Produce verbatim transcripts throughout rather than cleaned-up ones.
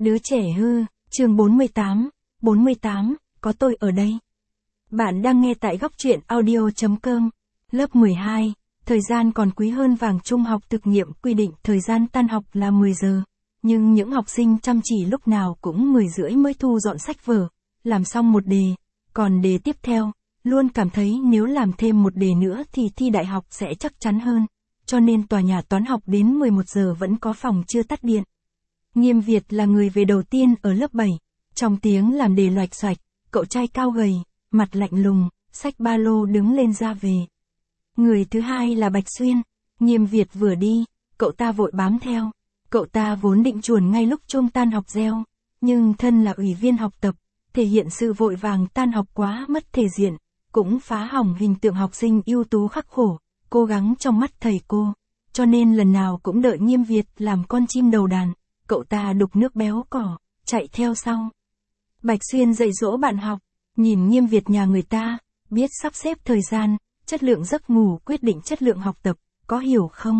Đứa trẻ hư, chương bốn mươi tám, bốn mươi tám, có tôi ở đây. Bạn đang nghe tại góc truyện audio.com. Lớp mười hai, thời gian còn quý hơn vàng trung học thực nghiệm quy định thời gian tan học là mười giờ. Nhưng những học sinh chăm chỉ lúc nào cũng mười rưỡi mới thu dọn sách vở, làm xong một đề, còn đề tiếp theo, luôn cảm thấy nếu làm thêm một đề nữa thì thi đại học sẽ chắc chắn hơn, cho nên tòa nhà toán học đến mười một giờ vẫn có phòng chưa tắt điện. Nghiêm Việt là người về đầu tiên ở lớp bảy, trong tiếng làm đề loạch xoạch, cậu trai cao gầy, mặt lạnh lùng, xách ba lô đứng lên ra về. Người thứ hai là Bạch Xuyên, Nghiêm Việt vừa đi, cậu ta vội bám theo, cậu ta vốn định chuồn ngay lúc chuông tan học reo, nhưng thân là ủy viên học tập, thể hiện sự vội vàng tan học quá mất thể diện, cũng phá hỏng hình tượng học sinh ưu tú khắc khổ, cố gắng trong mắt thầy cô, cho nên lần nào cũng đợi Nghiêm Việt làm con chim đầu đàn. Cậu ta đục nước béo cỏ, chạy theo sau. Bạch Xuyên dạy dỗ bạn học, nhìn Nghiêm Việt nhà người ta, biết sắp xếp thời gian, chất lượng giấc ngủ quyết định chất lượng học tập, có hiểu không?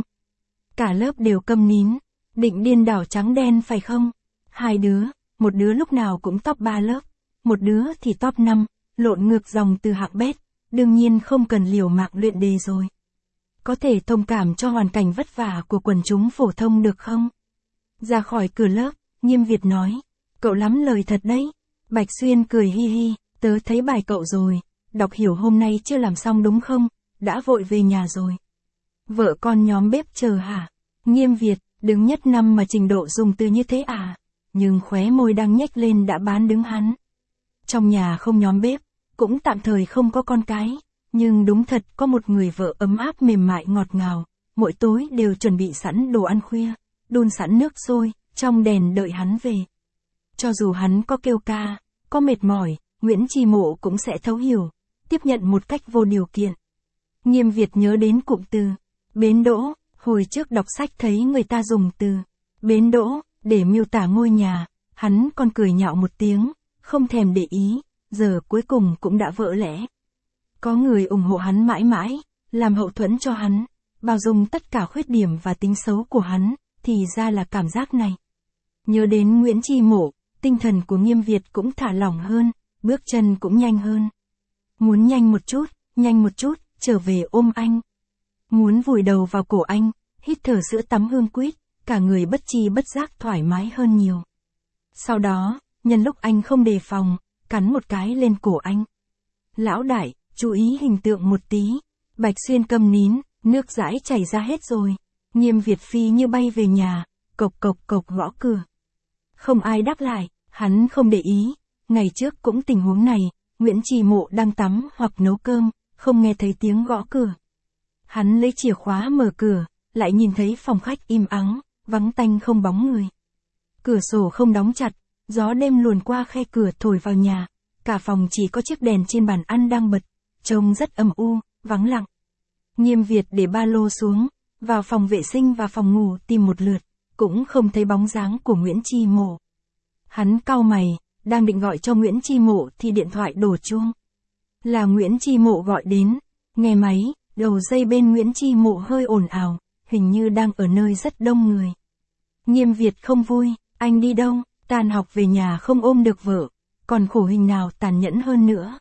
Cả lớp đều câm nín, định điên đảo trắng đen phải không? Hai đứa, một đứa lúc nào cũng top ba lớp, một đứa thì top năm, lộn ngược dòng từ hạng bét, đương nhiên không cần liều mạng luyện đề rồi. Có thể thông cảm cho hoàn cảnh vất vả của quần chúng phổ thông được không? Ra khỏi cửa lớp, Nghiêm Việt nói, cậu lắm lời thật đấy. Bạch Xuyên cười hi hi, tớ thấy bài cậu rồi, đọc hiểu hôm nay chưa làm xong đúng không, đã vội về nhà rồi. Vợ con nhóm bếp chờ hả? Nghiêm Việt, đứng nhất năm mà trình độ dùng từ như thế à? Nhưng khóe môi đang nhếch lên đã bán đứng hắn. Trong nhà không nhóm bếp, cũng tạm thời không có con cái, nhưng đúng thật có một người vợ ấm áp mềm mại ngọt ngào, mỗi tối đều chuẩn bị sẵn đồ ăn khuya, đun sẵn nước sôi, trong đèn đợi hắn về. Cho dù hắn có kêu ca, có mệt mỏi, Nguyễn Chi Mộ cũng sẽ thấu hiểu, tiếp nhận một cách vô điều kiện. Nghiêm Việt nhớ đến cụm từ, bến đỗ, hồi trước đọc sách thấy người ta dùng từ, bến đỗ, để miêu tả ngôi nhà, hắn còn cười nhạo một tiếng, không thèm để ý, giờ cuối cùng cũng đã vỡ lẽ. Có người ủng hộ hắn mãi mãi, làm hậu thuẫn cho hắn, bao dung tất cả khuyết điểm và tính xấu của hắn. Thì ra là cảm giác này. Nhớ đến Nguyễn Chi Mộ, tinh thần của Nghiêm Việt cũng thả lỏng hơn, bước chân cũng nhanh hơn. Muốn nhanh một chút, nhanh một chút, trở về ôm anh. Muốn vùi đầu vào cổ anh, hít thở sữa tắm hương quýt, cả người bất chi bất giác thoải mái hơn nhiều. Sau đó, nhân lúc anh không đề phòng, cắn một cái lên cổ anh. Lão đại, chú ý hình tượng một tí. Bạch Xuyên câm nín, nước dãi chảy ra hết rồi. Nghiêm Việt phi như bay về nhà, cộc cộc cộc gõ cửa. Không ai đáp lại, hắn không để ý, ngày trước cũng tình huống này, Nguyễn Chi Mộ đang tắm hoặc nấu cơm, không nghe thấy tiếng gõ cửa. Hắn lấy chìa khóa mở cửa, lại nhìn thấy phòng khách im ắng, vắng tanh không bóng người. Cửa sổ không đóng chặt, gió đêm luồn qua khe cửa thổi vào nhà, cả phòng chỉ có chiếc đèn trên bàn ăn đang bật, trông rất âm u, vắng lặng. Nghiêm Việt để ba lô xuống, vào phòng vệ sinh và phòng ngủ tìm một lượt, cũng không thấy bóng dáng của Nguyễn Chi Mộ. Hắn cau mày, đang định gọi cho Nguyễn Chi Mộ thì điện thoại đổ chuông. Là Nguyễn Chi Mộ gọi đến, nghe máy, đầu dây bên Nguyễn Chi Mộ hơi ồn ào, hình như đang ở nơi rất đông người. Nghiêm Việt không vui, anh đi đâu, tan học về nhà không ôm được vợ, còn khổ hình nào tàn nhẫn hơn nữa.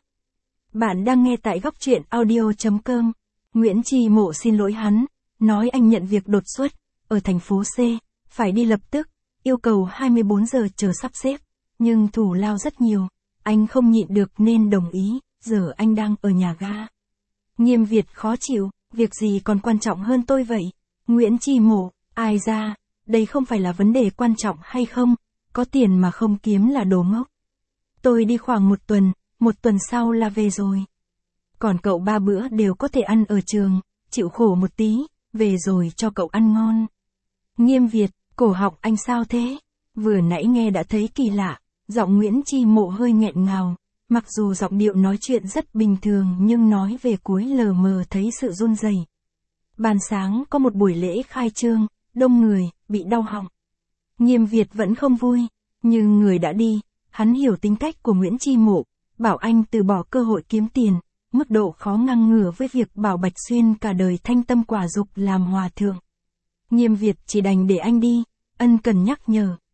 Bạn đang nghe tại góc truyện audio.com. Nguyễn Chi Mộ xin lỗi hắn. Nói anh nhận việc đột xuất, ở thành phố C, phải đi lập tức, yêu cầu hai mươi bốn giờ chờ sắp xếp, nhưng thù lao rất nhiều, anh không nhịn được nên đồng ý, giờ anh đang ở nhà ga. Nghiêm Việt khó chịu, việc gì còn quan trọng hơn tôi vậy? Nguyễn Chi Mộ, ai ra, đây không phải là vấn đề quan trọng hay không, có tiền mà không kiếm là đồ ngốc. Tôi đi khoảng một tuần, một tuần sau là về rồi. Còn cậu ba bữa đều có thể ăn ở trường, chịu khổ một tí. Về rồi cho cậu ăn ngon. Nghiêm Việt, cổ họng anh sao thế? Vừa nãy nghe đã thấy kỳ lạ, giọng Nguyễn Chi Mộ hơi nghẹn ngào, mặc dù giọng điệu nói chuyện rất bình thường nhưng nói về cuối lờ mờ thấy sự run rẩy. Ban sáng có một buổi lễ khai trương, đông người, bị đau họng. Nghiêm Việt vẫn không vui, nhưng người đã đi, hắn hiểu tính cách của Nguyễn Chi Mộ, bảo anh từ bỏ cơ hội kiếm tiền. Mức độ khó ngang ngửa với việc bảo Bạch Xuyên cả đời thanh tâm quả dục làm hòa thượng. Nghiêm Việt chỉ đành để anh đi, ân cần nhắc nhở.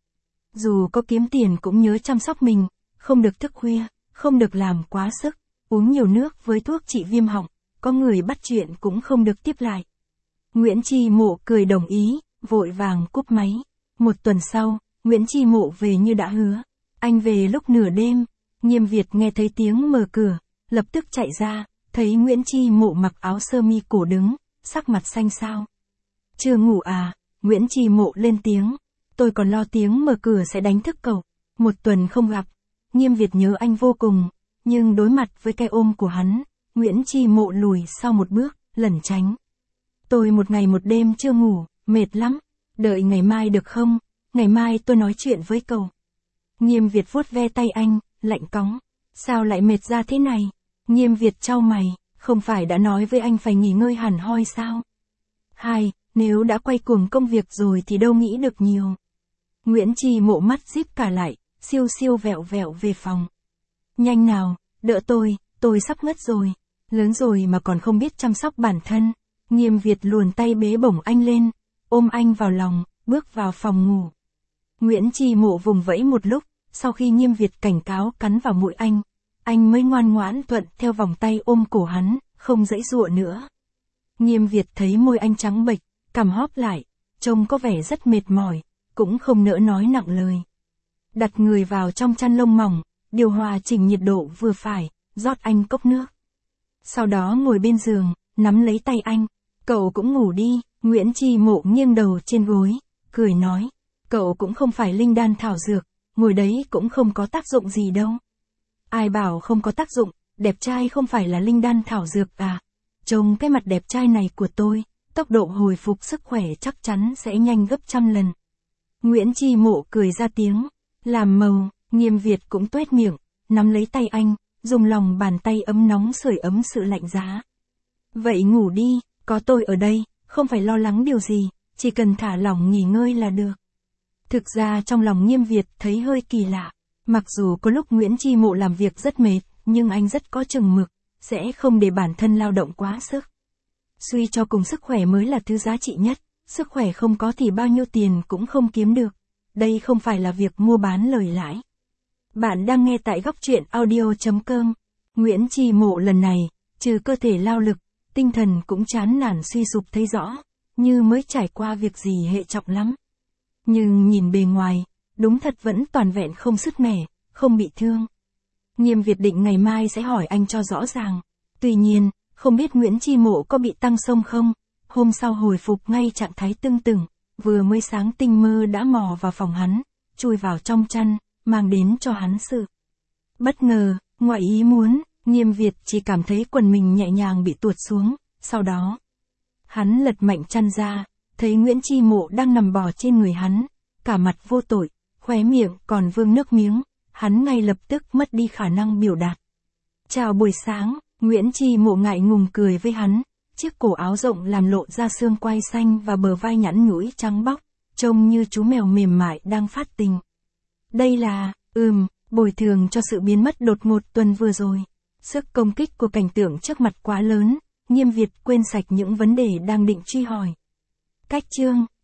Dù có kiếm tiền cũng nhớ chăm sóc mình, không được thức khuya, không được làm quá sức, uống nhiều nước với thuốc trị viêm họng, có người bắt chuyện cũng không được tiếp lại. Nguyễn Chi Mộ cười đồng ý, vội vàng cúp máy. Một tuần sau, Nguyễn Chi Mộ về như đã hứa. Anh về lúc nửa đêm, Nghiêm Việt nghe thấy tiếng mở cửa, lập tức chạy ra, thấy Nguyễn Chi Mộ mặc áo sơ mi cổ đứng, sắc mặt xanh xao. Chưa ngủ à? Nguyễn Chi Mộ lên tiếng. Tôi còn lo tiếng mở cửa sẽ đánh thức cậu. Một tuần không gặp, Nghiêm Việt nhớ anh vô cùng, nhưng đối mặt với cái ôm của hắn, Nguyễn Chi Mộ lùi sau một bước, lẩn tránh. Tôi một ngày một đêm chưa ngủ, mệt lắm, đợi ngày mai được không? Ngày mai tôi nói chuyện với cậu. Nghiêm Việt vuốt ve tay anh, lạnh cóng. Sao lại mệt ra thế này? Nghiêm Việt chau mày, không phải đã nói với anh phải nghỉ ngơi hẳn hoi sao? Hai, nếu đã quay cuồng công việc rồi thì đâu nghĩ được nhiều. Nguyễn Chi Mộ mắt díp cả lại, siêu siêu vẹo vẹo về phòng. Nhanh nào, đỡ tôi, tôi sắp ngất rồi. Lớn rồi mà còn không biết chăm sóc bản thân. Nghiêm Việt luồn tay bế bổng anh lên, ôm anh vào lòng, bước vào phòng ngủ. Nguyễn Chi Mộ vùng vẫy một lúc, sau khi Nghiêm Việt cảnh cáo cắn vào mũi anh, anh mới ngoan ngoãn thuận theo vòng tay ôm cổ hắn, không giãy giụa nữa. Nghiêm Việt thấy môi anh trắng bệch, cằm hóp lại, trông có vẻ rất mệt mỏi, cũng không nỡ nói nặng lời. Đặt người vào trong chăn lông mỏng, điều hòa chỉnh nhiệt độ vừa phải, rót anh cốc nước. Sau đó ngồi bên giường, nắm lấy tay anh. Cậu cũng ngủ đi. Nguyễn Chi Mộ nghiêng đầu trên gối, cười nói. Cậu cũng không phải linh đan thảo dược, ngồi đấy cũng không có tác dụng gì đâu. Ai bảo không có tác dụng, đẹp trai không phải là linh đan thảo dược à. Trông cái mặt đẹp trai này của tôi, tốc độ hồi phục sức khỏe chắc chắn sẽ nhanh gấp trăm lần. Nguyễn Chi Mộ cười ra tiếng, làm màu. Nghiêm Việt cũng tuét miệng, nắm lấy tay anh, dùng lòng bàn tay ấm nóng sưởi ấm sự lạnh giá. Vậy ngủ đi, có tôi ở đây, không phải lo lắng điều gì, chỉ cần thả lỏng nghỉ ngơi là được. Thực ra trong lòng Nghiêm Việt thấy hơi kỳ lạ, mặc dù có lúc Nguyễn Chi Mộ làm việc rất mệt, nhưng anh rất có chừng mực, sẽ không để bản thân lao động quá sức. Suy cho cùng sức khỏe mới là thứ giá trị nhất, sức khỏe không có thì bao nhiêu tiền cũng không kiếm được. Đây không phải là việc mua bán lời lãi. Bạn đang nghe tại góc truyện audio chấm com. Nguyễn Chi Mộ lần này, trừ cơ thể lao lực, tinh thần cũng chán nản suy sụp thấy rõ, như mới trải qua việc gì hệ trọng lắm. Nhưng nhìn bề ngoài, đúng thật vẫn toàn vẹn không sứt mẻ, không bị thương. Nghiêm Việt định ngày mai sẽ hỏi anh cho rõ ràng. Tuy nhiên, không biết Nguyễn Chi Mộ có bị tăng sông không? Hôm sau hồi phục ngay trạng thái tưng tửng, vừa mới sáng tinh mơ đã mò vào phòng hắn, chui vào trong chăn, mang đến cho hắn sự bất ngờ, ngoại ý muốn. Nghiêm Việt chỉ cảm thấy quần mình nhẹ nhàng bị tuột xuống, sau đó hắn lật mạnh chăn ra, thấy Nguyễn Chi Mộ đang nằm bò trên người hắn, cả mặt vô tội, khóe miệng còn vương nước miếng, hắn ngay lập tức mất đi khả năng biểu đạt. Chào buổi sáng. Nguyễn Chi Mộ ngại ngùng cười với hắn, chiếc cổ áo rộng làm lộ ra xương quai xanh và bờ vai nhẵn nhũi trắng bóc, trông như chú mèo mềm mại đang phát tình. Đây là, ừm, bồi thường cho sự biến mất đột ngột tuần vừa rồi. Sức công kích của cảnh tượng trước mặt quá lớn, Nghiêm Việt quên sạch những vấn đề đang định truy hỏi. Cách chương